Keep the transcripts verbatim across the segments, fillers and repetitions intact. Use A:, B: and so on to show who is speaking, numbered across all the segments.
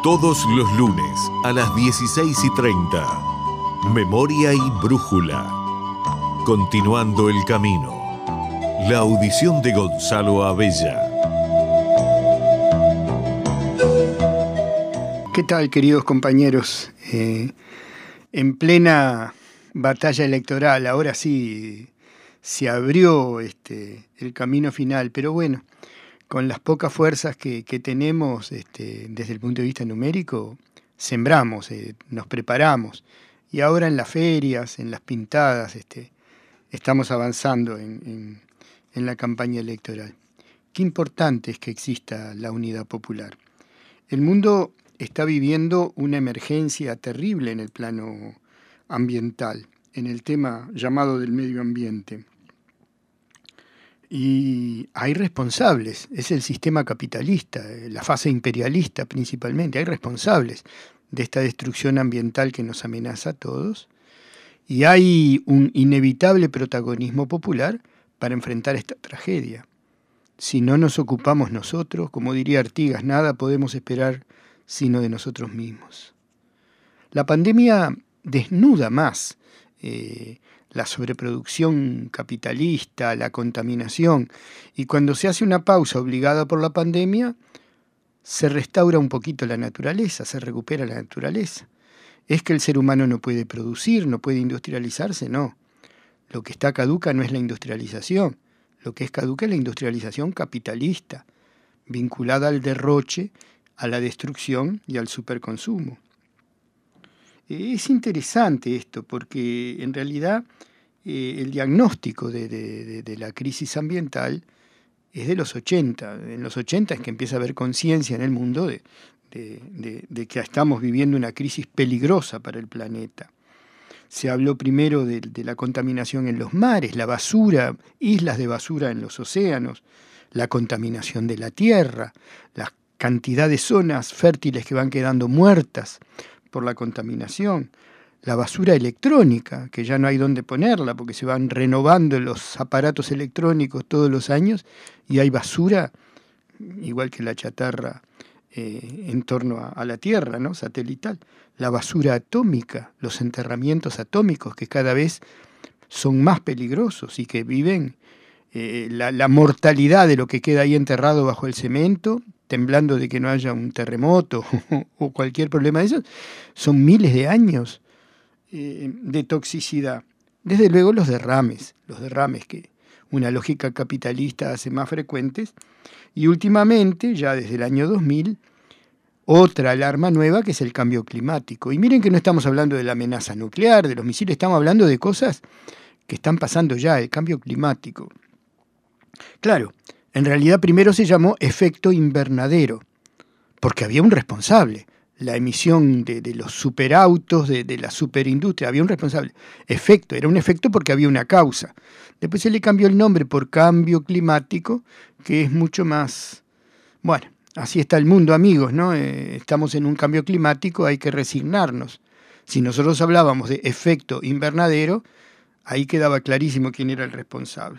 A: Todos los lunes a las dieciséis y treinta. Memoria y Brújula. Continuando el camino. La audición de Gonzalo Abella.
B: ¿Qué tal, queridos compañeros? Eh, en plena batalla electoral, ahora sí se abrió este, el camino final, pero bueno, con las pocas fuerzas que, que tenemos este, desde el punto de vista numérico, sembramos, eh, nos preparamos, y ahora en las ferias, en las pintadas, este, estamos avanzando en, en, en la campaña electoral. Qué importante es que exista la unidad popular. El mundo está viviendo una emergencia terrible en el plano ambiental, en el tema llamado del medio ambiente. Y hay responsables, es el sistema capitalista, la fase imperialista principalmente, hay responsables de esta destrucción ambiental que nos amenaza a todos, y hay un inevitable protagonismo popular para enfrentar esta tragedia. Si no nos ocupamos nosotros, como diría Artigas, nada podemos esperar sino de nosotros mismos. La pandemia desnuda más eh, la sobreproducción capitalista, la contaminación, y cuando se hace una pausa obligada por la pandemia, se restaura un poquito la naturaleza, se recupera la naturaleza. ¿Es que el ser humano no puede producir, no puede industrializarse? No. Lo que está caduca no es la industrialización, lo que es caduca es la industrialización capitalista, vinculada al derroche, a la destrucción y al superconsumo. Es interesante esto porque en realidad eh, el diagnóstico de, de, de la crisis ambiental es de los ochenta. En los ochenta es que empieza a haber conciencia en el mundo de, de, de, de que estamos viviendo una crisis peligrosa para el planeta. Se habló primero de, de la contaminación en los mares, la basura, islas de basura en los océanos, la contaminación de la tierra, la cantidad de zonas fértiles que van quedando muertas por la contaminación, la basura electrónica, que ya no hay dónde ponerla porque se van renovando los aparatos electrónicos todos los años y hay basura, igual que la chatarra eh, en torno a, a la Tierra, ¿no? Satelital. La basura atómica, los enterramientos atómicos que cada vez son más peligrosos y que viven eh, la, la mortalidad de lo que queda ahí enterrado bajo el cemento, temblando de que no haya un terremoto o cualquier problema de eso, son miles de años eh, de toxicidad. Desde luego los derrames, los derrames que una lógica capitalista hace más frecuentes, y últimamente, ya desde el año dos mil, otra alarma nueva que es el cambio climático. Y miren que no estamos hablando de la amenaza nuclear, de los misiles, estamos hablando de cosas que están pasando ya, el cambio climático. Claro, en realidad primero se llamó efecto invernadero, porque había un responsable. La emisión de, de los superautos, de, de la superindustria, había un responsable. Efecto, era un efecto porque había una causa. Después se le cambió el nombre por cambio climático, que es mucho más... Bueno, así está el mundo, amigos, ¿no? Eh, estamos en un cambio climático, hay que resignarnos. Si nosotros hablábamos de efecto invernadero, ahí quedaba clarísimo quién era el responsable.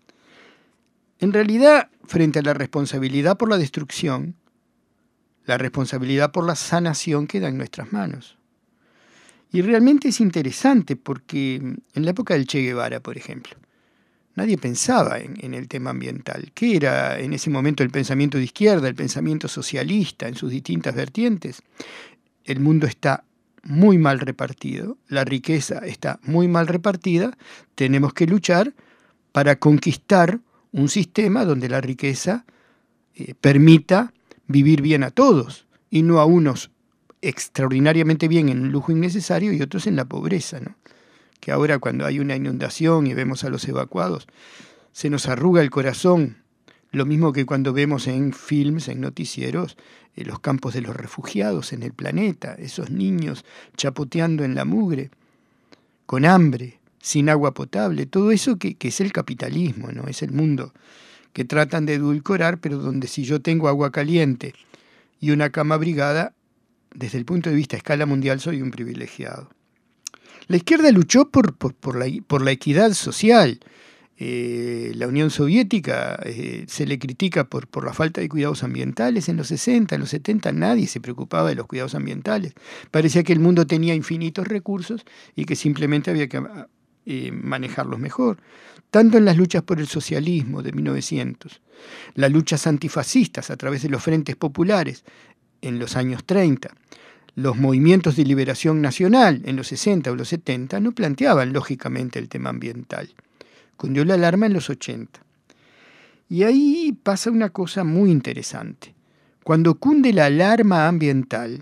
B: En realidad, frente a la responsabilidad por la destrucción, la responsabilidad por la sanación queda en nuestras manos. Y realmente es interesante porque en la época del Che Guevara, por ejemplo, nadie pensaba en, en el tema ambiental. ¿Qué era en ese momento el pensamiento de izquierda, el pensamiento socialista en sus distintas vertientes? El mundo está muy mal repartido, la riqueza está muy mal repartida, tenemos que luchar para conquistar un sistema donde la riqueza eh, permita vivir bien a todos y no a unos extraordinariamente bien en un lujo innecesario y otros en la pobreza, ¿no? Que ahora cuando hay una inundación y vemos a los evacuados, se nos arruga el corazón, lo mismo que cuando vemos en films, en noticieros, eh, los campos de los refugiados en el planeta, esos niños chapoteando en la mugre, con hambre, sin agua potable, todo eso que, que es el capitalismo, ¿no? Es el mundo que tratan de edulcorar, pero donde si yo tengo agua caliente y una cama abrigada, desde el punto de vista a escala mundial soy un privilegiado. La izquierda luchó por, por, por, la, por la equidad social, Eh, la Unión Soviética eh, se le critica por, por la falta de cuidados ambientales. En los sesenta, en los setenta nadie se preocupaba de los cuidados ambientales. Parecía que el mundo tenía infinitos recursos y que simplemente había que eh, manejarlos mejor. Tanto en las luchas por el socialismo de mil novecientos, las luchas antifascistas a través de los frentes populares en los años treinta, los movimientos de liberación nacional en los sesenta o los setenta no planteaban lógicamente el tema ambiental. Cundió la alarma en los ochenta. Y ahí pasa una cosa muy interesante. Cuando cunde la alarma ambiental,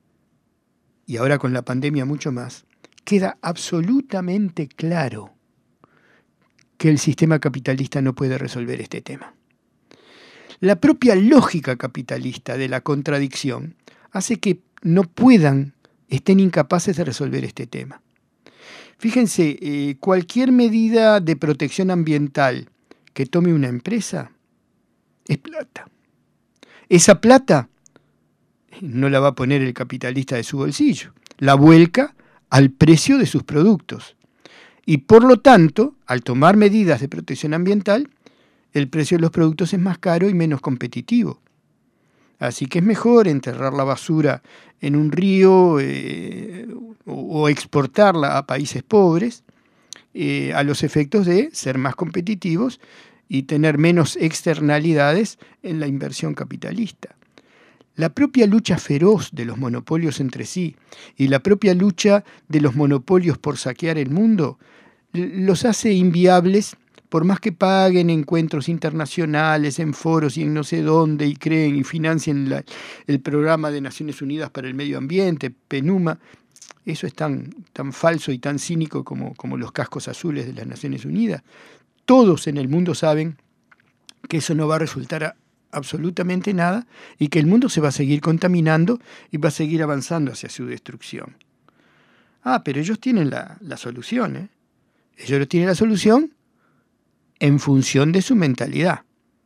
B: y ahora con la pandemia mucho más, queda absolutamente claro que el sistema capitalista no puede resolver este tema. La propia lógica capitalista de la contradicción hace que no puedan, estén incapaces de resolver este tema. Fíjense, eh, cualquier medida de protección ambiental que tome una empresa es plata. Esa plata no la va a poner el capitalista de su bolsillo, la vuelca al precio de sus productos. Y por lo tanto, al tomar medidas de protección ambiental, el precio de los productos es más caro y menos competitivo. Así que es mejor enterrar la basura en un río eh, o, o exportarla a países pobres eh, a los efectos de ser más competitivos y tener menos externalidades en la inversión capitalista. La propia lucha feroz de los monopolios entre sí y la propia lucha de los monopolios por saquear el mundo los hace inviables, por más que paguen encuentros internacionales, en foros y en no sé dónde, y creen y financien la, el programa de Naciones Unidas para el Medio Ambiente, PNUMA. Eso es tan, tan falso y tan cínico como, como los cascos azules de las Naciones Unidas. Todos en el mundo saben que eso no va a resultar a absolutamente nada y que el mundo se va a seguir contaminando y va a seguir avanzando hacia su destrucción. Ah, pero ellos tienen la, la solución, ¿eh? Ellos tienen la solución en función de su mentalidad.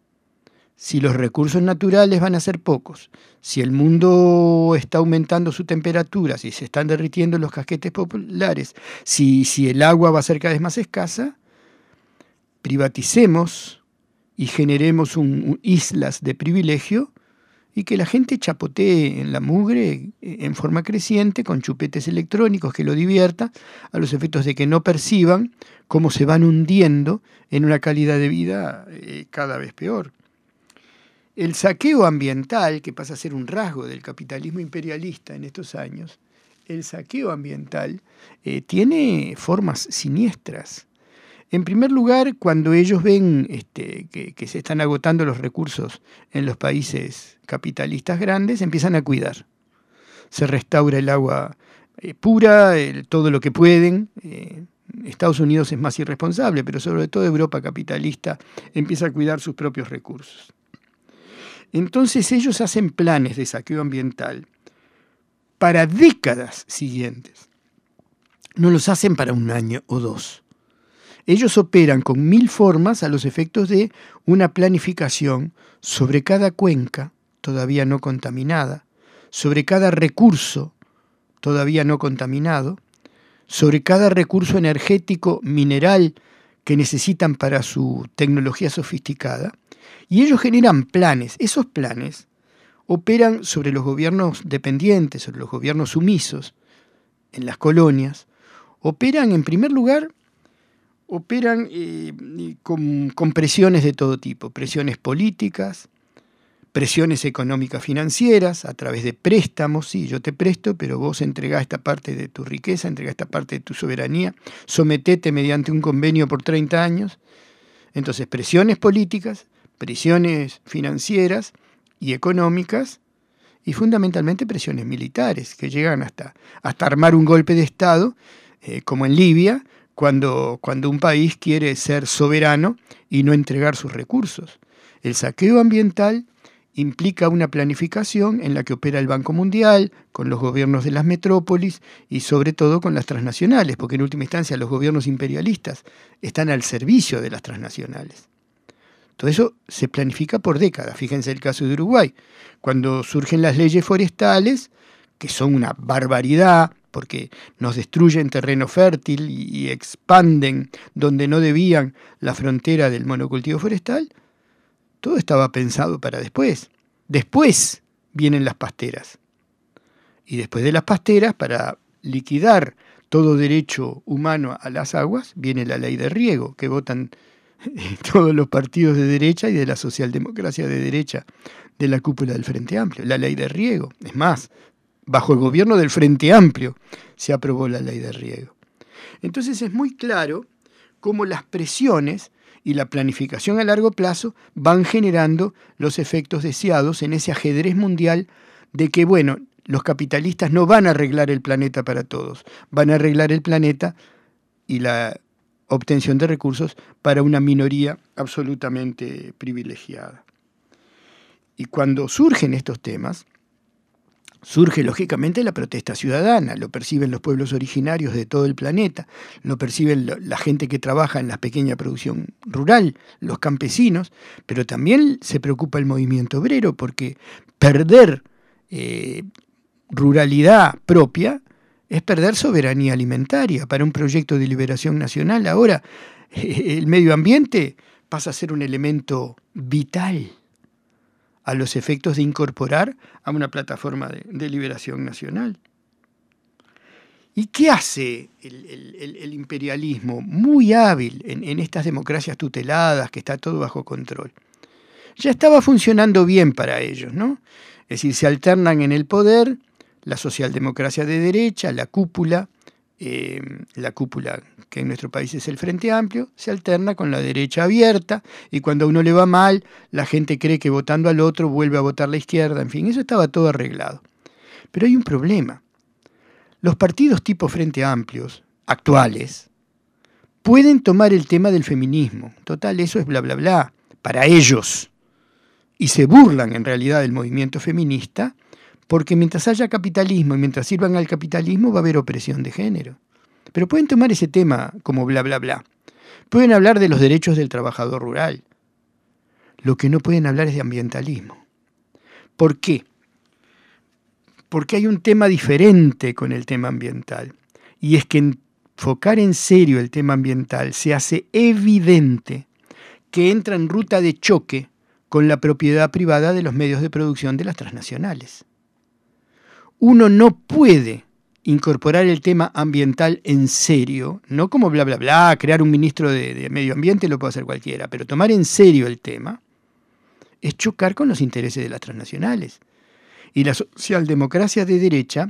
B: Si los recursos naturales van a ser pocos, si el mundo está aumentando su temperatura, si se están derritiendo los casquetes polares, si, si el agua va a ser cada vez más escasa, privaticemos y generemos un, un islas de privilegio y que la gente chapotee en la mugre en forma creciente con chupetes electrónicos que lo divierta a los efectos de que no perciban cómo se van hundiendo en una calidad de vida eh, cada vez peor. El saqueo ambiental, que pasa a ser un rasgo del capitalismo imperialista en estos años, el saqueo ambiental eh, tiene formas siniestras. En primer lugar, cuando ellos ven este, que, que se están agotando los recursos en los países capitalistas grandes, empiezan a cuidar. Se restaura el agua eh, pura, el, todo lo que pueden. Eh, Estados Unidos es más irresponsable, pero sobre todo Europa capitalista empieza a cuidar sus propios recursos. Entonces ellos hacen planes de saqueo ambiental para décadas siguientes. No los hacen para un año o dos. Ellos operan con mil formas a los efectos de una planificación sobre cada cuenca todavía no contaminada, sobre cada recurso todavía no contaminado, sobre cada recurso energético mineral que necesitan para su tecnología sofisticada, y ellos generan planes. Esos planes operan sobre los gobiernos dependientes, sobre los gobiernos sumisos en las colonias, operan en primer lugar operan eh, con, con presiones de todo tipo, presiones políticas, presiones económicas financieras, a través de préstamos. Sí, yo te presto, pero vos entregás esta parte de tu riqueza, entregás esta parte de tu soberanía, sometete mediante un convenio por treinta años. Entonces, presiones políticas, presiones financieras y económicas, y fundamentalmente presiones militares, que llegan hasta, hasta armar un golpe de Estado, eh, como en Libia, Cuando, cuando un país quiere ser soberano y no entregar sus recursos. El saqueo ambiental implica una planificación en la que opera el Banco Mundial, con los gobiernos de las metrópolis y sobre todo con las transnacionales, porque en última instancia los gobiernos imperialistas están al servicio de las transnacionales. Todo eso se planifica por décadas. Fíjense el caso de Uruguay. Cuando surgen las leyes forestales, que son una barbaridad, porque nos destruyen terreno fértil y, y expanden donde no debían la frontera del monocultivo forestal, todo estaba pensado para después. Después vienen las pasteras. Y después de las pasteras, para liquidar todo derecho humano a las aguas, viene la ley de riego, que votan todos los partidos de derecha y de la socialdemocracia de derecha de la cúpula del Frente Amplio, la ley de riego. Es más, bajo el gobierno del Frente Amplio se aprobó la ley de riego. Entonces es muy claro cómo las presiones y la planificación a largo plazo van generando los efectos deseados en ese ajedrez mundial de que, bueno, los capitalistas no van a arreglar el planeta para todos, van a arreglar el planeta y la obtención de recursos para una minoría absolutamente privilegiada. Y cuando surgen estos temas, surge lógicamente la protesta ciudadana, lo perciben los pueblos originarios de todo el planeta, lo perciben la gente que trabaja en la pequeña producción rural, los campesinos, pero también se preocupa el movimiento obrero porque perder eh, ruralidad propia es perder soberanía alimentaria para un proyecto de liberación nacional. Ahora el medio ambiente pasa a ser un elemento vital a los efectos de incorporar a una plataforma de, de liberación nacional. ¿Y qué hace el, el, el imperialismo? Muy hábil en, en estas democracias tuteladas, que está todo bajo control. Ya estaba funcionando bien para ellos, ¿no? Es decir, se alternan en el poder la socialdemocracia de derecha, la cúpula, eh, la cúpula que en nuestro país es el Frente Amplio, se alterna con la derecha abierta, y cuando a uno le va mal, la gente cree que votando al otro vuelve a votar la izquierda, en fin, eso estaba todo arreglado. Pero hay un problema. Los partidos tipo Frente Amplios, actuales, pueden tomar el tema del feminismo. Total, eso es bla, bla, bla, para ellos. Y se burlan en realidad del movimiento feminista, porque mientras haya capitalismo y mientras sirvan al capitalismo va a haber opresión de género. Pero pueden tomar ese tema como bla, bla, bla. Pueden hablar de los derechos del trabajador rural. Lo que no pueden hablar es de ambientalismo. ¿Por qué? Porque hay un tema diferente con el tema ambiental. Y es que enfocar en serio el tema ambiental se hace evidente que entra en ruta de choque con la propiedad privada de los medios de producción de las transnacionales. Uno no puede incorporar el tema ambiental en serio, no como bla, bla, bla, crear un ministro de, de medio ambiente lo puede hacer cualquiera, pero tomar en serio el tema es chocar con los intereses de las transnacionales. Y la socialdemocracia de derecha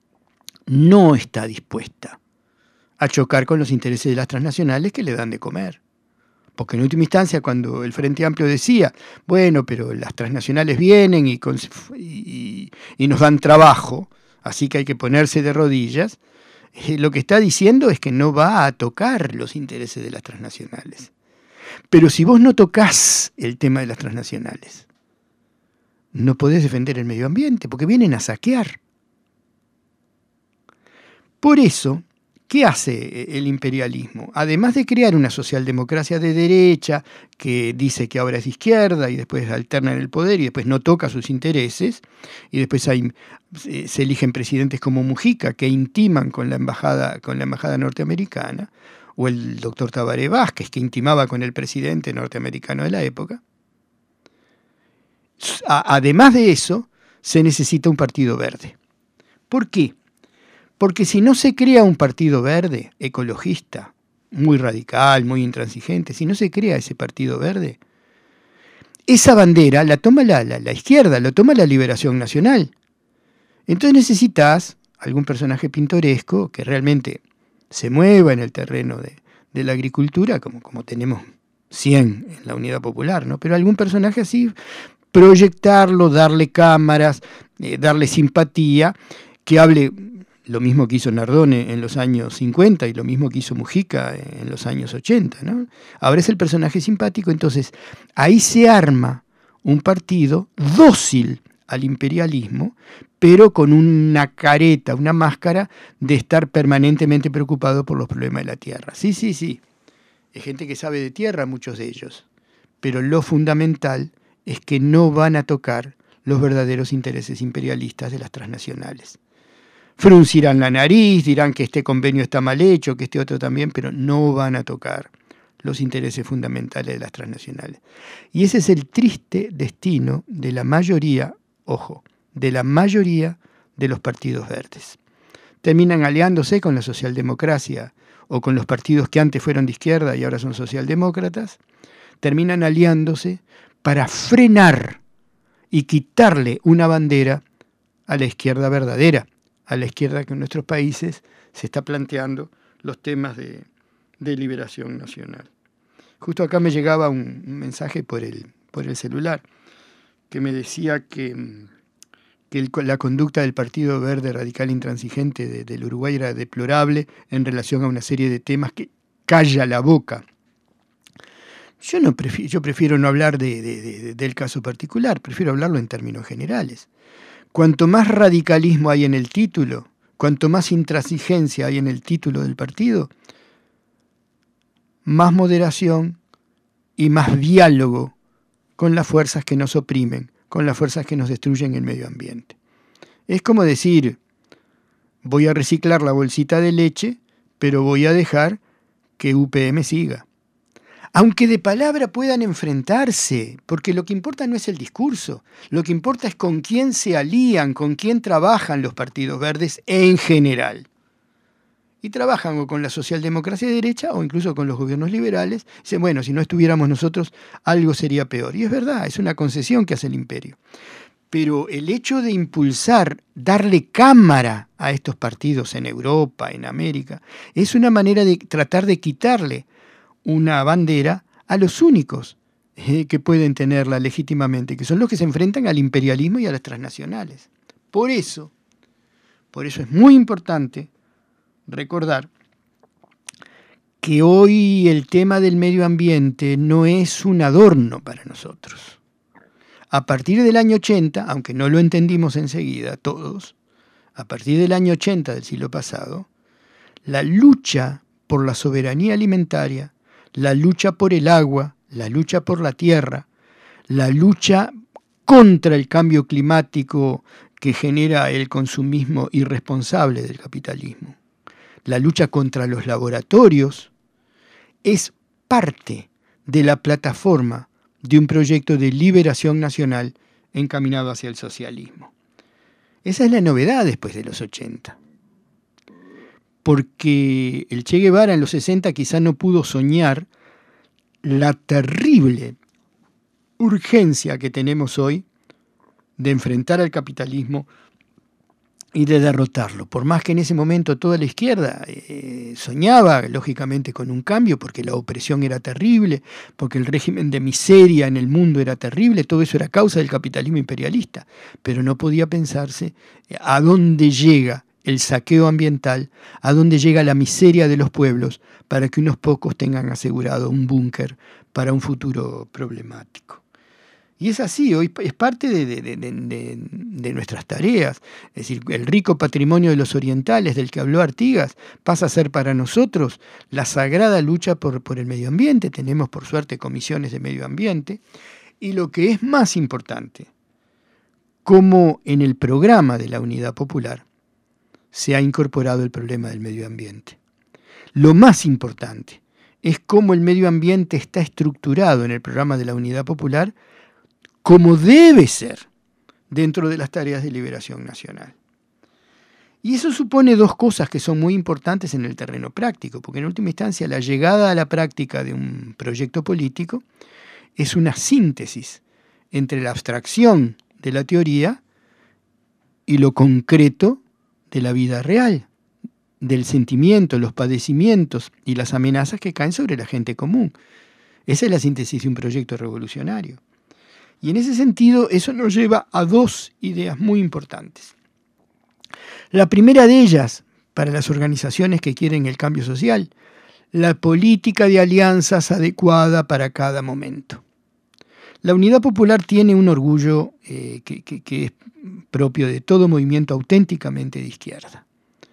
B: no está dispuesta a chocar con los intereses de las transnacionales que le dan de comer. Porque en última instancia, cuando el Frente Amplio decía, bueno, pero las transnacionales vienen y, y, y nos dan trabajo, así que hay que ponerse de rodillas, eh, lo que está diciendo es que no va a tocar los intereses de las transnacionales. Pero si vos no tocas el tema de las transnacionales, no podés defender el medio ambiente, porque vienen a saquear. Por eso, ¿qué hace el imperialismo? Además de crear una socialdemocracia de derecha que dice que ahora es izquierda y después alterna en el poder y después no toca sus intereses, y después hay, se eligen presidentes como Mujica que intiman con la embajada, con la embajada norteamericana, o el doctor Tabaré Vázquez que intimaba con el presidente norteamericano de la época. Además de eso, se necesita un partido verde. ¿Por qué? Porque si no se crea un partido verde, ecologista, muy radical, muy intransigente, si no se crea ese partido verde, esa bandera la toma la, la, la izquierda, la toma la Liberación Nacional. Entonces necesitas algún personaje pintoresco que realmente se mueva en el terreno de, de la agricultura, como, como tenemos cien en la Unidad Popular, ¿no? Pero algún personaje así, proyectarlo, darle cámaras, eh, darle simpatía, que hable lo mismo que hizo Nardone en los años cincuenta y lo mismo que hizo Mujica en los años ochenta, ¿no? Ahora es el personaje simpático, entonces ahí se arma un partido dócil al imperialismo, pero con una careta, una máscara de estar permanentemente preocupado por los problemas de la tierra. Sí, sí, sí, es gente que sabe de tierra, muchos de ellos, pero lo fundamental es que no van a tocar los verdaderos intereses imperialistas de las transnacionales. fruncirán la nariz, dirán que este convenio está mal hecho, que este otro también, pero no van a tocar los intereses fundamentales de las transnacionales. Y ese es el triste destino de la mayoría, ojo, de la mayoría de los partidos verdes. Terminan aliándose con la socialdemocracia o con los partidos que antes fueron de izquierda y ahora son socialdemócratas, terminan aliándose para frenar y quitarle una bandera a la izquierda verdadera, a la izquierda que en nuestros países se está planteando los temas de, de liberación nacional. Justo acá me llegaba un, un mensaje por el, por el celular que me decía que, que el, la conducta del Partido Verde Radical Intransigente de, del Uruguay era deplorable en relación a una serie de temas que calla la boca. Yo, no prefiero, yo prefiero no hablar de, de, de, del caso particular, prefiero hablarlo en términos generales. Cuanto más radicalismo hay en el título, cuanto más intransigencia hay en el título del partido, más moderación y más diálogo con las fuerzas que nos oprimen, con las fuerzas que nos destruyen el medio ambiente. Es como decir, voy a reciclar la bolsita de leche, pero voy a dejar que U P M siga. Aunque de palabra puedan enfrentarse, porque lo que importa no es el discurso, lo que importa es con quién se alían, con quién trabajan los partidos verdes en general. Y trabajan o con la socialdemocracia de derecha o incluso con los gobiernos liberales. Dicen, bueno, si no estuviéramos nosotros, algo sería peor. Y es verdad, es una concesión que hace el imperio. Pero el hecho de impulsar, darle cámara a estos partidos en Europa, en América, es una manera de tratar de quitarle una bandera a los únicos eh, que pueden tenerla legítimamente, que son los que se enfrentan al imperialismo y a las transnacionales. Por eso, por eso es muy importante recordar que hoy el tema del medio ambiente no es un adorno para nosotros. A partir del año ochenta, aunque no lo entendimos enseguida todos, a partir del año ochenta del siglo pasado, la lucha por la soberanía alimentaria, la lucha por el agua, la lucha por la tierra, la lucha contra el cambio climático que genera el consumismo irresponsable del capitalismo, la lucha contra los laboratorios, es parte de la plataforma de un proyecto de liberación nacional encaminado hacia el socialismo. Esa es la novedad después de los ochenta. Porque el Che Guevara en los sesenta quizá no pudo soñar la terrible urgencia que tenemos hoy de enfrentar al capitalismo y de derrotarlo. Por más que en ese momento toda la izquierda eh, soñaba, lógicamente, con un cambio, porque la opresión era terrible, porque el régimen de miseria en el mundo era terrible, todo eso era causa del capitalismo imperialista, pero no podía pensarse a dónde llega el saqueo ambiental, a dónde llega la miseria de los pueblos para que unos pocos tengan asegurado un búnker para un futuro problemático. Y es así, hoy es parte de, de, de, de, de nuestras tareas. Es decir, el rico patrimonio de los orientales del que habló Artigas pasa a ser para nosotros la sagrada lucha por, por el medio ambiente. Tenemos, por suerte, comisiones de medio ambiente. Y lo que es más importante, como en el programa de la Unidad Popular se ha incorporado el problema del medio ambiente. Lo más importante es cómo el medio ambiente está estructurado en el programa de la Unidad Popular como debe ser dentro de las tareas de liberación nacional. Y eso supone dos cosas que son muy importantes en el terreno práctico, porque en última instancia la llegada a la práctica de un proyecto político es una síntesis entre la abstracción de la teoría y lo concreto de la vida real, del sentimiento, los padecimientos y las amenazas que caen sobre la gente común. Esa es la síntesis de un proyecto revolucionario. Y en ese sentido, eso nos lleva a dos ideas muy importantes. La primera de ellas, para las organizaciones que quieren el cambio social, la política de alianzas adecuada para cada momento. La Unidad Popular tiene un orgullo eh, que, que, que es propio de todo movimiento auténticamente de izquierda.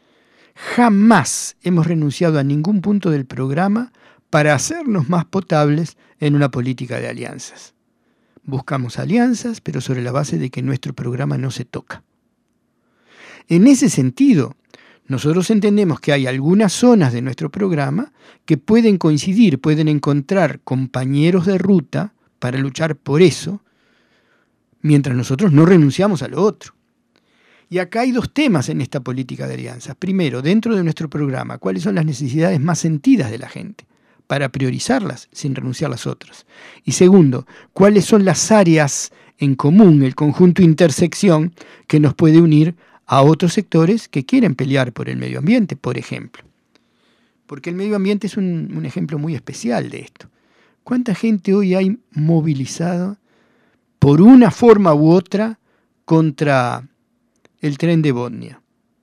B: Jamás hemos renunciado a ningún punto del programa para hacernos más potables en una política de alianzas. Buscamos alianzas, pero sobre la base de que nuestro programa no se toca. En ese sentido, nosotros entendemos que hay algunas zonas de nuestro programa que pueden coincidir, pueden encontrar compañeros de ruta para luchar por eso, mientras nosotros no renunciamos a lo otro. Y acá hay dos temas en esta política de alianzas. Primero, dentro de nuestro programa, ¿cuáles son las necesidades más sentidas de la gente? Para priorizarlas sin renunciar a las otras. Y segundo, ¿cuáles son las áreas en común, el conjunto intersección que nos puede unir a otros sectores que quieren pelear por el medio ambiente, por ejemplo? Porque el medio ambiente es un, un ejemplo muy especial de esto. ¿Cuánta gente hoy hay movilizada por una forma u otra contra el tren de Botnia?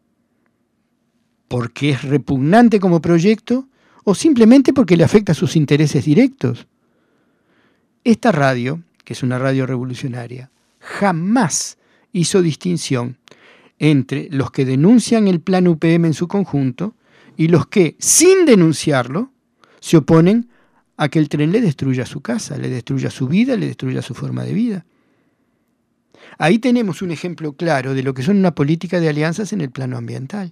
B: ¿Porque es repugnante como proyecto o simplemente porque le afecta a sus intereses directos? Esta radio, que es una radio revolucionaria, jamás hizo distinción entre los que denuncian el plan U P M en su conjunto y los que, sin denunciarlo, se oponen a que el tren le destruya su casa, le destruya su vida, le destruya su forma de vida. Ahí tenemos un ejemplo claro de lo que son una política de alianzas en el plano ambiental.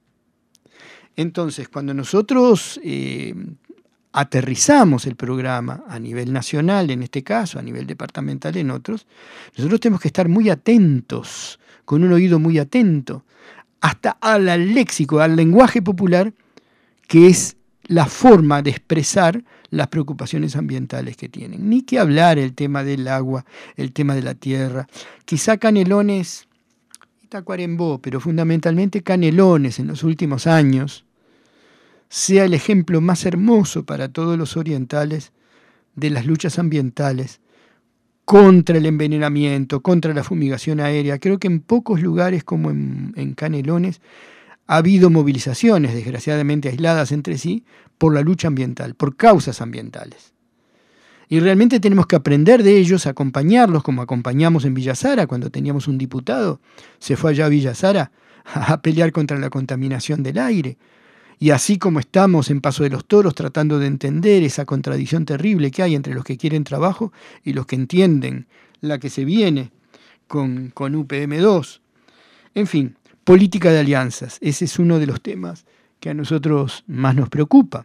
B: Entonces, cuando nosotros eh, aterrizamos el programa a nivel nacional, en este caso, a nivel departamental en otros, nosotros tenemos que estar muy atentos, con un oído muy atento, hasta al léxico, al lenguaje popular, que es la forma de expresar las preocupaciones ambientales que tienen. Ni que hablar el tema del agua, el tema de la tierra. Quizá Canelones y Tacuarembó, pero fundamentalmente Canelones en los últimos años, sea el ejemplo más hermoso para todos los orientales de las luchas ambientales contra el envenenamiento, contra la fumigación aérea. Creo que en pocos lugares como en, en Canelones ha habido movilizaciones, desgraciadamente aisladas entre sí, por la lucha ambiental, por causas ambientales. Y realmente tenemos que aprender de ellos, acompañarlos, como acompañamos en Villa Sara, cuando teníamos un diputado, se fue allá a Villa Sara a pelear contra la contaminación del aire. Y así como estamos en Paso de los Toros tratando de entender esa contradicción terrible que hay entre los que quieren trabajo y los que entienden la que se viene con, con U P M dos. En fin, política de alianzas, ese es uno de los temas que a nosotros más nos preocupa.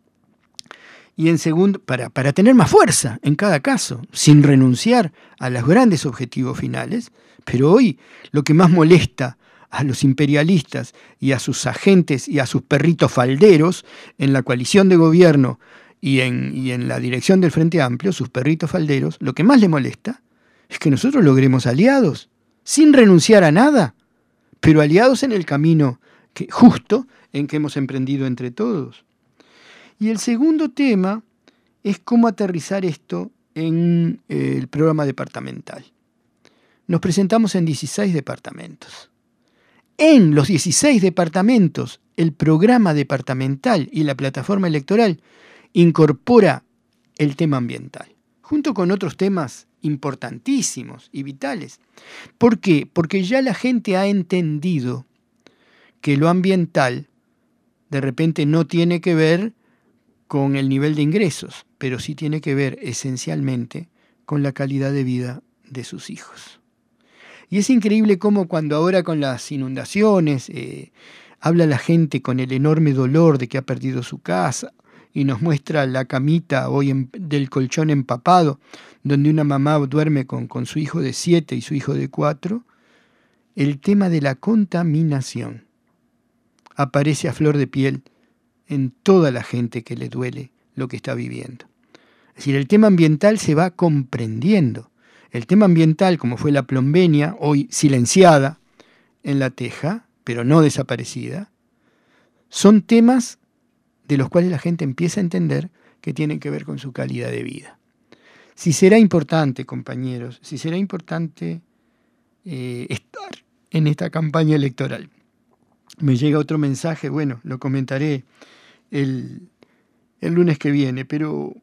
B: Y en segundo, para, para tener más fuerza en cada caso, sin renunciar a los grandes objetivos finales, pero hoy lo que más molesta a los imperialistas y a sus agentes y a sus perritos falderos en la coalición de gobierno y en, y en la dirección del Frente Amplio, sus perritos falderos, lo que más les molesta es que nosotros logremos aliados, sin renunciar a nada, pero aliados en el camino que, justo en que hemos emprendido entre todos. Y el segundo tema es cómo aterrizar esto en eh, el programa departamental. Nos presentamos en dieciséis departamentos. En los dieciséis departamentos, el programa departamental y la plataforma electoral incorpora el tema ambiental, junto con otros temas importantísimos y vitales. ¿Por qué? Porque ya la gente ha entendido que lo ambiental de repente no tiene que ver con el nivel de ingresos, pero sí tiene que ver esencialmente con la calidad de vida de sus hijos. Y es increíble cómo cuando ahora con las inundaciones eh, habla la gente con el enorme dolor de que ha perdido su casa y nos muestra la camita hoy en, del colchón empapado, donde una mamá duerme con, con su hijo de siete y su hijo de cuatro, el tema de la contaminación aparece a flor de piel en toda la gente que le duele lo que está viviendo. Es decir, el tema ambiental se va comprendiendo. El tema ambiental, como fue la plombenia, hoy silenciada en La Teja, pero no desaparecida, son temas de los cuales la gente empieza a entender que tienen que ver con su calidad de vida. Si será importante, compañeros, si será importante eh, estar en esta campaña electoral. Me llega otro mensaje, bueno, lo comentaré el, el lunes que viene, pero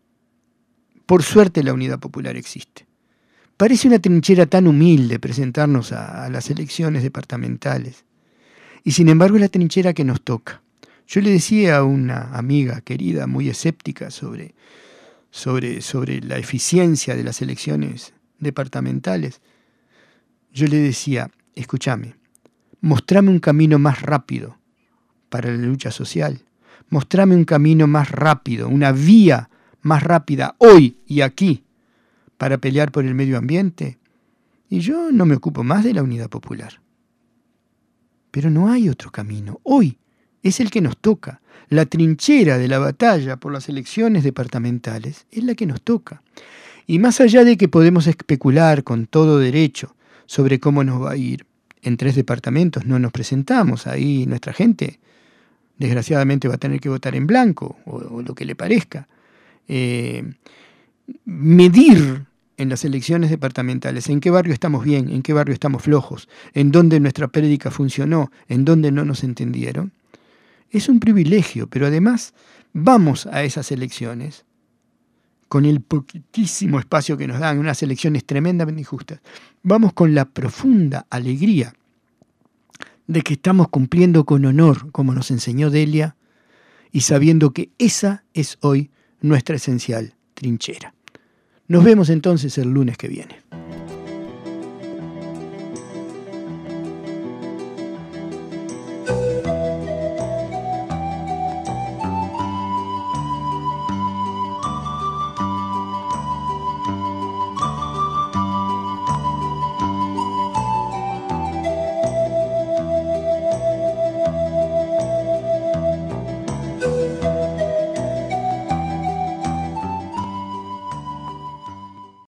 B: por suerte la Unidad Popular existe. Parece una trinchera tan humilde presentarnos a, a las elecciones departamentales. Y sin embargo es la trinchera que nos toca. Yo le decía a una amiga querida, muy escéptica sobre, sobre, sobre la eficiencia de las elecciones departamentales, yo le decía, escúchame, mostrame un camino más rápido para la lucha social. Mostrame un camino más rápido, una vía más rápida hoy y aquí para pelear por el medio ambiente. Y yo no me ocupo más de la unidad popular. Pero no hay otro camino. Hoy es el que nos toca. La trinchera de la batalla por las elecciones departamentales es la que nos toca. Y más allá de que podemos especular con todo derecho sobre cómo nos va a ir, en tres departamentos no nos presentamos, ahí nuestra gente desgraciadamente va a tener que votar en blanco, o, o lo que le parezca. Eh, medir en las elecciones departamentales en qué barrio estamos bien, en qué barrio estamos flojos, en dónde nuestra prédica funcionó, en dónde no nos entendieron, es un privilegio, pero además vamos a esas elecciones con el poquitísimo espacio que nos dan, unas elecciones tremendamente injustas. Vamos con la profunda alegría de que estamos cumpliendo con honor, como nos enseñó Delia, y sabiendo que esa es hoy nuestra esencial trinchera. Nos vemos entonces el lunes que viene.